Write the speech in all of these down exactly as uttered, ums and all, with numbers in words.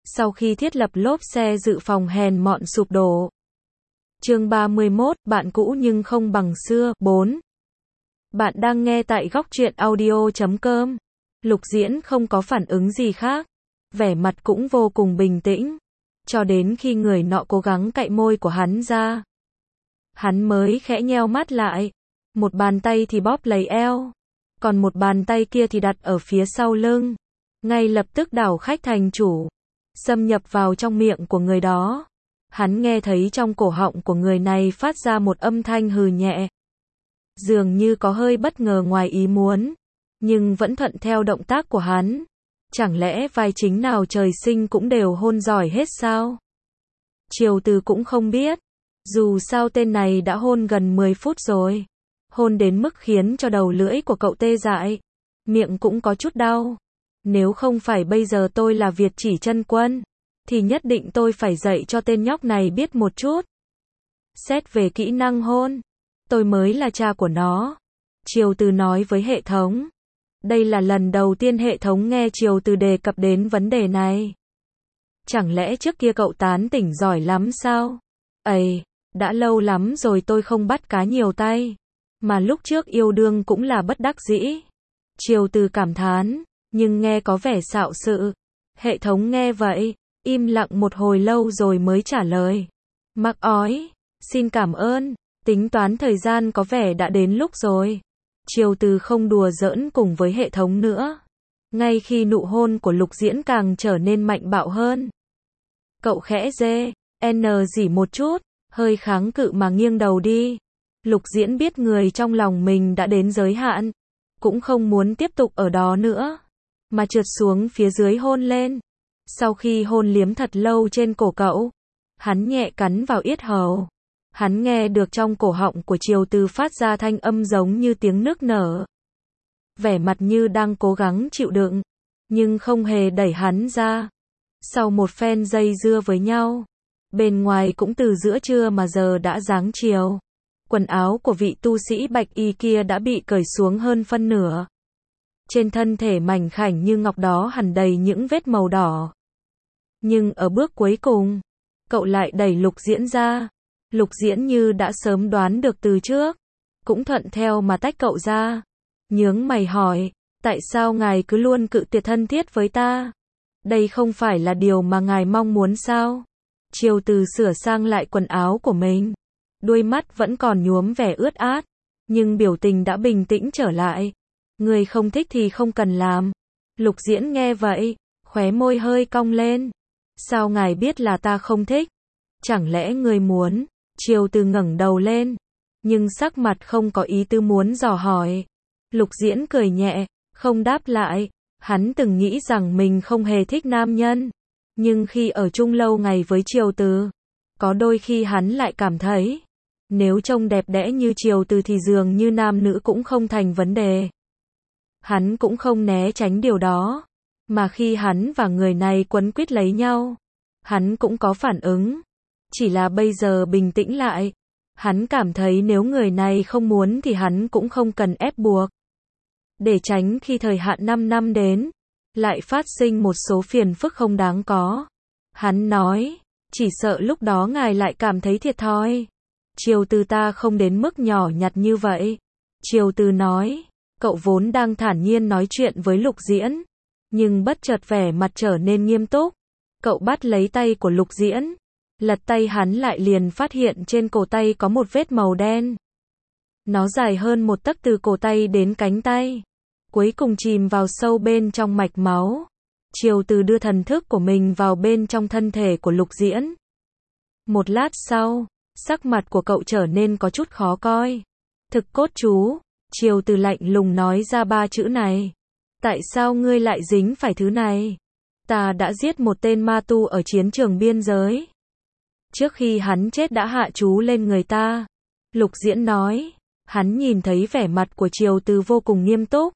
sau khi thiết lập lốp xe dự phòng hèn mọn sụp đổ. Chương ba mươi mốt, bạn cũ nhưng không bằng xưa, bốn. Bạn đang nghe tại góc truyện audio chấm com. Lục Diễn không có phản ứng gì khác, vẻ mặt cũng vô cùng bình tĩnh, cho đến khi người nọ cố gắng cạy môi của hắn ra. Hắn mới khẽ nheo mắt lại, một bàn tay thì bóp lấy eo, còn một bàn tay kia thì đặt ở phía sau lưng, ngay lập tức đảo khách thành chủ, xâm nhập vào trong miệng của người đó. Hắn nghe thấy trong cổ họng của người này phát ra một âm thanh hừ nhẹ, dường như có hơi bất ngờ ngoài ý muốn, nhưng vẫn thuận theo động tác của hắn. Chẳng lẽ vai chính nào trời sinh cũng đều hôn giỏi hết sao? Triều Từ cũng không biết, dù sao tên này đã hôn gần mười phút rồi, hôn đến mức khiến cho đầu lưỡi của cậu tê dại, miệng cũng có chút đau. Nếu không phải bây giờ tôi là Việt Chỉ Chân Quân, thì nhất định tôi phải dạy cho tên nhóc này biết một chút. Xét về kỹ năng hôn, tôi mới là cha của nó. Triều Từ nói với hệ thống. Đây là lần đầu tiên hệ thống nghe Triều Từ đề cập đến vấn đề này. Chẳng lẽ trước kia cậu tán tỉnh giỏi lắm sao? Ây, đã lâu lắm rồi tôi không bắt cá nhiều tay, mà lúc trước yêu đương cũng là bất đắc dĩ. Triều Từ cảm thán, nhưng nghe có vẻ xạo sự. Hệ thống nghe vậy, im lặng một hồi lâu rồi mới trả lời. Mắc ói, xin cảm ơn, tính toán thời gian có vẻ đã đến lúc rồi. Triều Từ không đùa giỡn cùng với hệ thống nữa. Ngay khi nụ hôn của Lục Diễn càng trở nên mạnh bạo hơn. Cậu khẽ dê, n dỉ một chút, hơi kháng cự mà nghiêng đầu đi. Lục Diễn biết người trong lòng mình đã đến giới hạn, cũng không muốn tiếp tục ở đó nữa, mà trượt xuống phía dưới hôn lên. Sau khi hôn liếm thật lâu trên cổ cậu, hắn nhẹ cắn vào yết hầu. Hắn nghe được trong cổ họng của Triều Từ phát ra thanh âm giống như tiếng nức nở. Vẻ mặt như đang cố gắng chịu đựng, nhưng không hề đẩy hắn ra. Sau một phen dây dưa với nhau, bên ngoài cũng từ giữa trưa mà giờ đã giáng chiều. Quần áo của vị tu sĩ bạch y kia đã bị cởi xuống hơn phân nửa. Trên thân thể mảnh khảnh như ngọc đó hằn đầy những vết màu đỏ. Nhưng ở bước cuối cùng, cậu lại đẩy Lục Diễn ra. Lục Diễn như đã sớm đoán được từ trước, cũng thuận theo mà tách cậu ra. Nhướng mày hỏi, tại sao ngài cứ luôn cự tuyệt thân thiết với ta? Đây không phải là điều mà ngài mong muốn sao? Triều Từ sửa sang lại quần áo của mình, đuôi mắt vẫn còn nhuốm vẻ ướt át, nhưng biểu tình đã bình tĩnh trở lại. Người không thích thì không cần làm. Lục Diễn nghe vậy, khóe môi hơi cong lên. Sao ngài biết là ta không thích? Chẳng lẽ người muốn? Triều Từ ngẩng đầu lên, nhưng sắc mặt không có ý tứ muốn dò hỏi. Lục Diễn cười nhẹ, không đáp lại. Hắn từng nghĩ rằng mình không hề thích nam nhân, nhưng khi ở chung lâu ngày với Triều Từ, có đôi khi hắn lại cảm thấy, nếu trông đẹp đẽ như Triều Từ thì dường như nam nữ cũng không thành vấn đề. Hắn cũng không né tránh điều đó, mà khi hắn và người này quấn quýt lấy nhau, hắn cũng có phản ứng. Chỉ là bây giờ bình tĩnh lại, hắn cảm thấy nếu người này không muốn thì hắn cũng không cần ép buộc. Để tránh khi thời hạn năm năm đến, lại phát sinh một số phiền phức không đáng có. Hắn nói, chỉ sợ lúc đó ngài lại cảm thấy thiệt thòi. Triều Từ ta không đến mức nhỏ nhặt như vậy. Triều Từ nói, cậu vốn đang thản nhiên nói chuyện với Lục Diễn, nhưng bất chợt vẻ mặt trở nên nghiêm túc. Cậu bắt lấy tay của Lục Diễn, lật tay hắn lại liền phát hiện trên cổ tay có một vết màu đen. Nó dài hơn một tấc từ cổ tay đến cánh tay, cuối cùng chìm vào sâu bên trong mạch máu. Triều Từ đưa thần thức của mình vào bên trong thân thể của Lục Diễn. Một lát sau, sắc mặt của cậu trở nên có chút khó coi. Thực cốt chú, Triều Từ lạnh lùng nói ra ba chữ này. Tại sao ngươi lại dính phải thứ này? Ta đã giết một tên ma tu ở chiến trường biên giới. Trước khi hắn chết đã hạ chú lên người ta. Lục Diễn nói, hắn nhìn thấy vẻ mặt của Triều Từ vô cùng nghiêm túc.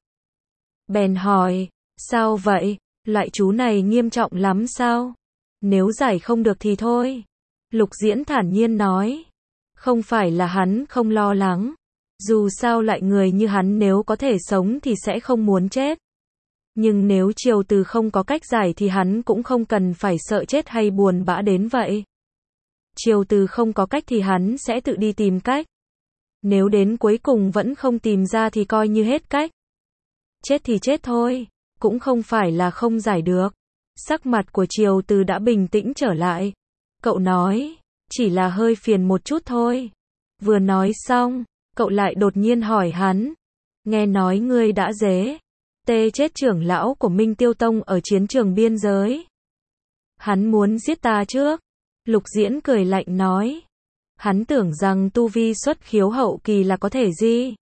Bèn hỏi, sao vậy? Loại chú này nghiêm trọng lắm sao? Nếu giải không được thì thôi. Lục Diễn thản nhiên nói, không phải là hắn không lo lắng. Dù sao loại người như hắn nếu có thể sống thì sẽ không muốn chết. Nhưng nếu Triều Từ không có cách giải thì hắn cũng không cần phải sợ chết hay buồn bã đến vậy. Triều Từ không có cách thì hắn sẽ tự đi tìm cách. Nếu đến cuối cùng vẫn không tìm ra thì coi như hết cách. Chết thì chết thôi, cũng không phải là không giải được. Sắc mặt của Triều Từ đã bình tĩnh trở lại. Cậu nói, chỉ là hơi phiền một chút thôi. Vừa nói xong, cậu lại đột nhiên hỏi hắn. Nghe nói ngươi đã dế tê chết trưởng lão của Minh Tiêu Tông ở chiến trường biên giới. Hắn muốn giết ta trước. Lục Diễn cười lạnh nói. Hắn tưởng rằng tu vi xuất khiếu hậu kỳ là có thể gì?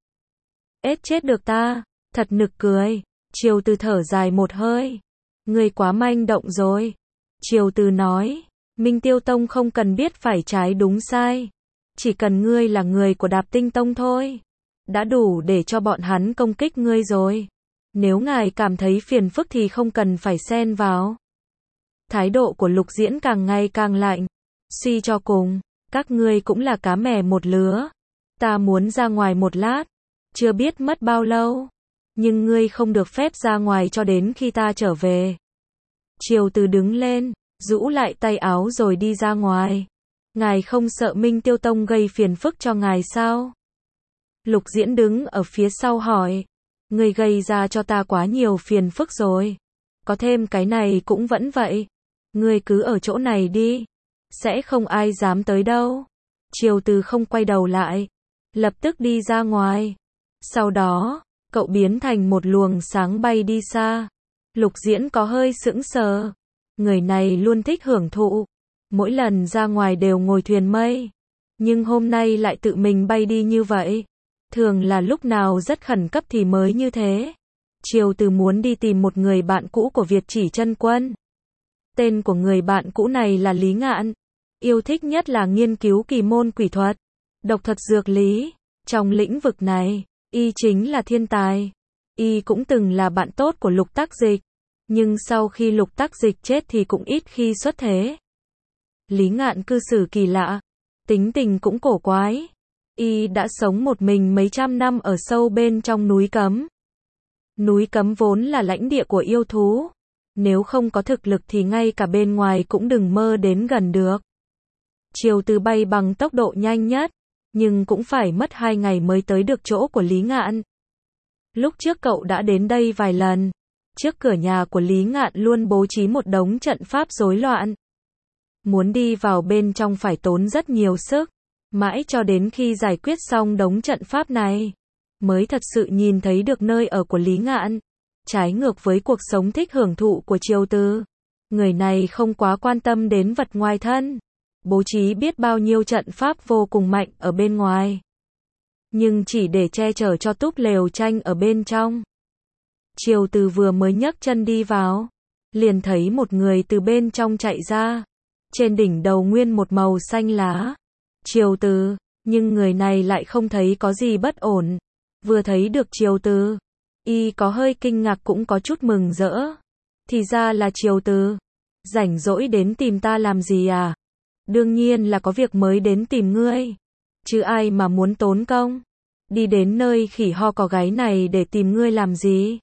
Ết chết được ta, thật nực cười. Triều Từ thở dài một hơi. Ngươi quá manh động rồi. Triều Từ nói, Minh Tiêu Tông không cần biết phải trái đúng sai. Chỉ cần ngươi là người của Đạp Tinh Tông thôi. Đã đủ để cho bọn hắn công kích ngươi rồi. Nếu ngài cảm thấy phiền phức thì không cần phải xen vào. Thái độ của Lục Diễn càng ngày càng lạnh. Suy cho cùng, các ngươi cũng là cá mè một lứa. Ta muốn ra ngoài một lát. Chưa biết mất bao lâu. Nhưng ngươi không được phép ra ngoài cho đến khi ta trở về. Triều Từ đứng lên, rũ lại tay áo rồi đi ra ngoài. Ngài không sợ Minh Tiêu Tông gây phiền phức cho ngài sao? Lục Diễn đứng ở phía sau hỏi. Ngươi gây ra cho ta quá nhiều phiền phức rồi. Có thêm cái này cũng vẫn vậy. Ngươi cứ ở chỗ này đi. Sẽ không ai dám tới đâu. Triều Từ không quay đầu lại. Lập tức đi ra ngoài. Sau đó, cậu biến thành một luồng sáng bay đi xa. Lục Diễn có hơi sững sờ. Người này luôn thích hưởng thụ. Mỗi lần ra ngoài đều ngồi thuyền mây. Nhưng hôm nay lại tự mình bay đi như vậy. Thường là lúc nào rất khẩn cấp thì mới như thế. Triều Từ muốn đi tìm một người bạn cũ của Việt Chỉ Chân Quân. Tên của người bạn cũ này là Lý Ngạn. Yêu thích nhất là nghiên cứu kỳ môn quỷ thuật, độc thuật dược lý. Trong lĩnh vực này, y chính là thiên tài. Y cũng từng là bạn tốt của Lục Tắc Dịch. Nhưng sau khi Lục Tắc Dịch chết thì cũng ít khi xuất thế. Lý Ngạn cư xử kỳ lạ. Tính tình cũng cổ quái. Y đã sống một mình mấy trăm năm ở sâu bên trong núi cấm. Núi cấm vốn là lãnh địa của yêu thú. Nếu không có thực lực thì ngay cả bên ngoài cũng đừng mơ đến gần được. Triều Từ bay bằng tốc độ nhanh nhất. Nhưng cũng phải mất hai ngày mới tới được chỗ của Lý Ngạn. Lúc trước cậu đã đến đây vài lần. Trước cửa nhà của Lý Ngạn luôn bố trí một đống trận pháp rối loạn. Muốn đi vào bên trong phải tốn rất nhiều sức. Mãi cho đến khi giải quyết xong đống trận pháp này, mới thật sự nhìn thấy được nơi ở của Lý Ngạn. Trái ngược với cuộc sống thích hưởng thụ của Triều Từ. Người này không quá quan tâm đến vật ngoài thân. Bố trí biết bao nhiêu trận pháp vô cùng mạnh ở bên ngoài. Nhưng chỉ để che chở cho túp lều tranh ở bên trong. Triều Từ vừa mới nhấc chân đi vào. Liền thấy một người từ bên trong chạy ra. Trên đỉnh đầu nguyên một màu xanh lá. Triều Từ, nhưng người này lại không thấy có gì bất ổn. Vừa thấy được Triều Từ, y có hơi kinh ngạc cũng có chút mừng rỡ. Thì ra là Triều Từ. Rảnh rỗi đến tìm ta làm gì à? Đương nhiên là có việc mới đến tìm ngươi. Chứ ai mà muốn tốn công. Đi đến nơi khỉ ho có gáy này để tìm ngươi làm gì?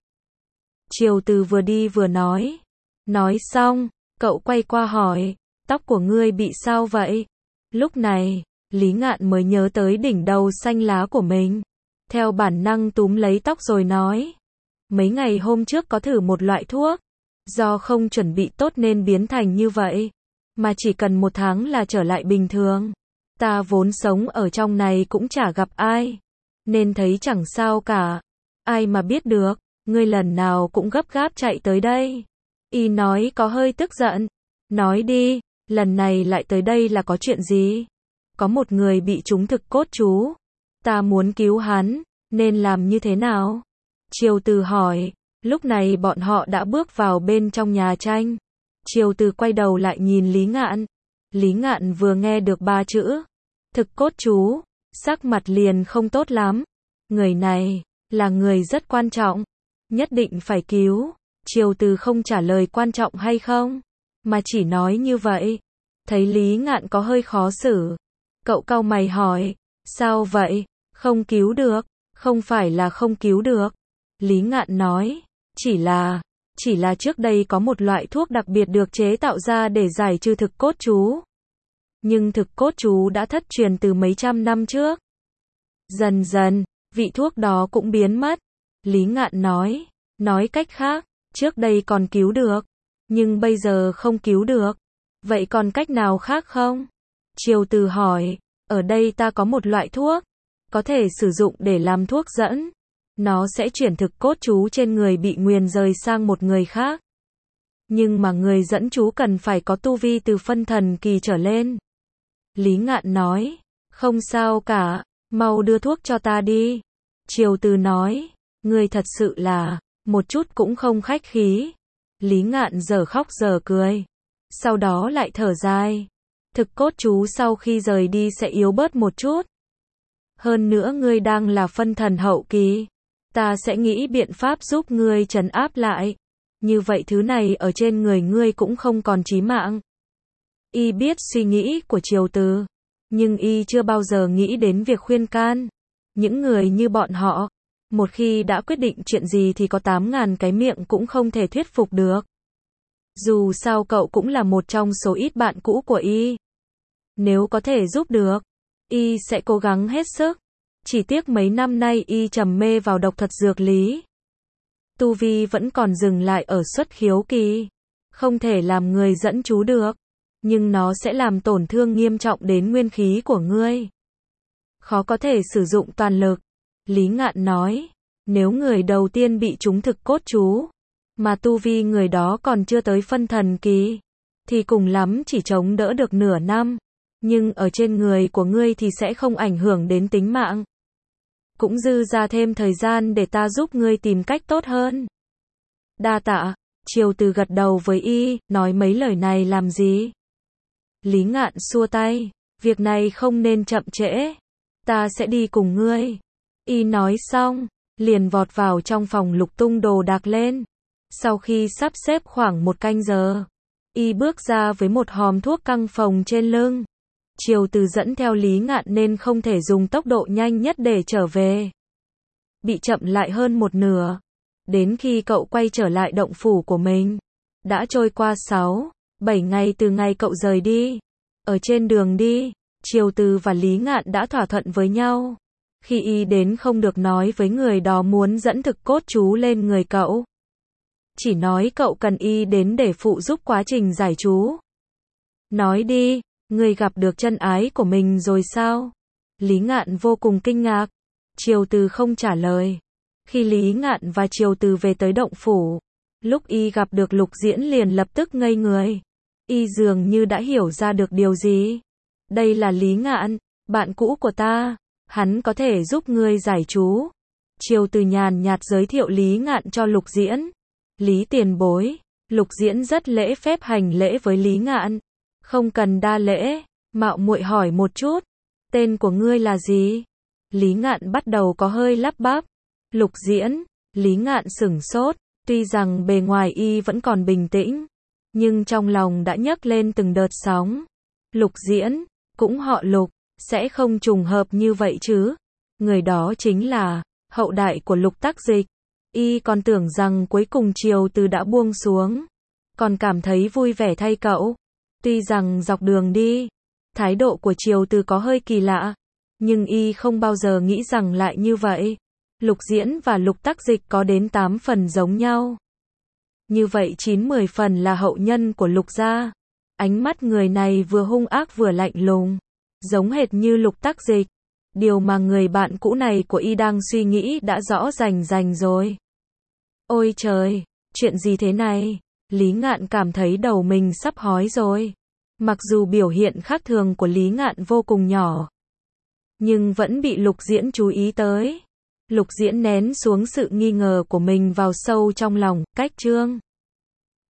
Triều Từ vừa đi vừa nói. Nói xong, cậu quay qua hỏi. Tóc của ngươi bị sao vậy? Lúc này, Lý Ngạn mới nhớ tới đỉnh đầu xanh lá của mình. Theo bản năng túm lấy tóc rồi nói. Mấy ngày hôm trước có thử một loại thuốc. Do không chuẩn bị tốt nên biến thành như vậy. Mà chỉ cần một tháng là trở lại bình thường. Ta vốn sống ở trong này cũng chả gặp ai. Nên thấy chẳng sao cả. Ai mà biết được, ngươi lần nào cũng gấp gáp chạy tới đây. Y nói có hơi tức giận. Nói đi, lần này lại tới đây là có chuyện gì? Có một người bị trúng thực cốt chú. Ta muốn cứu hắn, nên làm như thế nào? Triều Từ hỏi. Lúc này bọn họ đã bước vào bên trong nhà tranh. Triều Từ quay đầu lại nhìn Lý Ngạn. Lý Ngạn vừa nghe được ba chữ thực cốt chú, sắc mặt liền không tốt lắm. Người này là người rất quan trọng, nhất định phải cứu. Triều Từ không trả lời quan trọng hay không, mà chỉ nói như vậy. Thấy Lý Ngạn có hơi khó xử, cậu cau mày hỏi, sao vậy? Không cứu được? Không phải là không cứu được. Lý Ngạn nói, chỉ là Chỉ là trước đây có một loại thuốc đặc biệt được chế tạo ra để giải trừ thực cốt chú. Nhưng thực cốt chú đã thất truyền từ mấy trăm năm trước. Dần dần, vị thuốc đó cũng biến mất. Lý Ngạn nói, nói cách khác, trước đây còn cứu được, nhưng bây giờ không cứu được. Vậy còn cách nào khác không? Triều Từ hỏi, ở đây ta có một loại thuốc, có thể sử dụng để làm thuốc dẫn. Nó sẽ chuyển thực cốt chú trên người bị nguyền rời sang một người khác. Nhưng mà người dẫn chú cần phải có tu vi từ phân thần kỳ trở lên. Lý Ngạn nói, không sao cả, mau đưa thuốc cho ta đi. Triều Từ nói, ngươi thật sự là, một chút cũng không khách khí. Lý Ngạn giờ khóc giờ cười. Sau đó lại thở dài. Thực cốt chú sau khi rời đi sẽ yếu bớt một chút. Hơn nữa ngươi đang là phân thần hậu kỳ. Ta sẽ nghĩ biện pháp giúp ngươi trấn áp lại. Như vậy thứ này ở trên người ngươi cũng không còn chí mạng. Y biết suy nghĩ của Triều Từ. Nhưng Y chưa bao giờ nghĩ đến việc khuyên can. Những người như bọn họ, một khi đã quyết định chuyện gì thì có tám ngàn cái miệng cũng không thể thuyết phục được. Dù sao cậu cũng là một trong số ít bạn cũ của Y. Nếu có thể giúp được, Y sẽ cố gắng hết sức. Chỉ tiếc mấy năm nay Y trầm mê vào độc thuật dược lý. Tu vi vẫn còn dừng lại ở xuất khiếu kỳ. Không thể làm người dẫn chú được. Nhưng nó sẽ làm tổn thương nghiêm trọng đến nguyên khí của ngươi. Khó có thể sử dụng toàn lực. Lý Ngạn nói, nếu người đầu tiên bị trúng thực cốt chú, mà tu vi người đó còn chưa tới phân thần kỳ, thì cùng lắm chỉ chống đỡ được nửa năm. Nhưng ở trên người của ngươi thì sẽ không ảnh hưởng đến tính mạng. Cũng dư ra thêm thời gian để ta giúp ngươi tìm cách tốt hơn. Đa tạ. Triều Từ gật đầu với Y, nói mấy lời này làm gì? Lý Ngạn xua tay, việc này không nên chậm trễ. Ta sẽ đi cùng ngươi. Y nói xong, liền vọt vào trong phòng lục tung đồ đạc lên. Sau khi sắp xếp khoảng một canh giờ, Y bước ra với một hòm thuốc căng phồng trên lưng. Triều Từ dẫn theo Lý Ngạn nên không thể dùng tốc độ nhanh nhất để trở về. Bị chậm lại hơn một nửa. Đến khi cậu quay trở lại động phủ của mình, đã trôi qua sáu, bảy ngày từ ngày cậu rời đi. Ở trên đường đi, Triều Từ và Lý Ngạn đã thỏa thuận với nhau. Khi Y đến không được nói với người đó muốn dẫn thực cốt chú lên người cậu. Chỉ nói cậu cần Y đến để phụ giúp quá trình giải chú. Nói đi, ngươi gặp được chân ái của mình rồi sao? Lý Ngạn vô cùng kinh ngạc. Triều Từ không trả lời. Khi Lý Ngạn và Triều Từ về tới động phủ, lúc Y gặp được Lục Diễn liền lập tức ngây người. Y dường như đã hiểu ra được điều gì. Đây là Lý Ngạn, bạn cũ của ta. Hắn có thể giúp ngươi giải chú. Triều Từ nhàn nhạt giới thiệu Lý Ngạn cho Lục Diễn. Lý tiền bối. Lục Diễn rất lễ phép hành lễ với Lý Ngạn. Không cần đa lễ, mạo muội hỏi một chút. Tên của ngươi là gì? Lý Ngạn bắt đầu có hơi lắp bắp. Lục Diễn. Lý Ngạn sửng sốt. Tuy rằng bề ngoài Y vẫn còn bình tĩnh, nhưng trong lòng đã nhấc lên từng đợt sóng. Lục Diễn, cũng họ Lục, sẽ không trùng hợp như vậy chứ. Người đó chính là hậu đại của Lục Tắc Dịch. Y còn tưởng rằng cuối cùng Triều Từ đã buông xuống, còn cảm thấy vui vẻ thay cậu. Tuy rằng dọc đường đi, thái độ của Triều Từ có hơi kỳ lạ, nhưng Y không bao giờ nghĩ rằng lại như vậy. Lục Diễn và Lục Tắc Dịch có đến tám phần giống nhau. Như vậy chín mười phần là hậu nhân của Lục gia. Ánh mắt người này vừa hung ác vừa lạnh lùng, giống hệt như Lục Tắc Dịch. Điều mà người bạn cũ này của Y đang suy nghĩ đã rõ rành rành rồi. Ôi trời, chuyện gì thế này? Lý Ngạn cảm thấy đầu mình sắp hói rồi. Mặc dù biểu hiện khác thường của Lý Ngạn vô cùng nhỏ, nhưng vẫn bị Lục Diễn chú ý tới. Lục Diễn nén xuống sự nghi ngờ của mình vào sâu trong lòng. Cách chương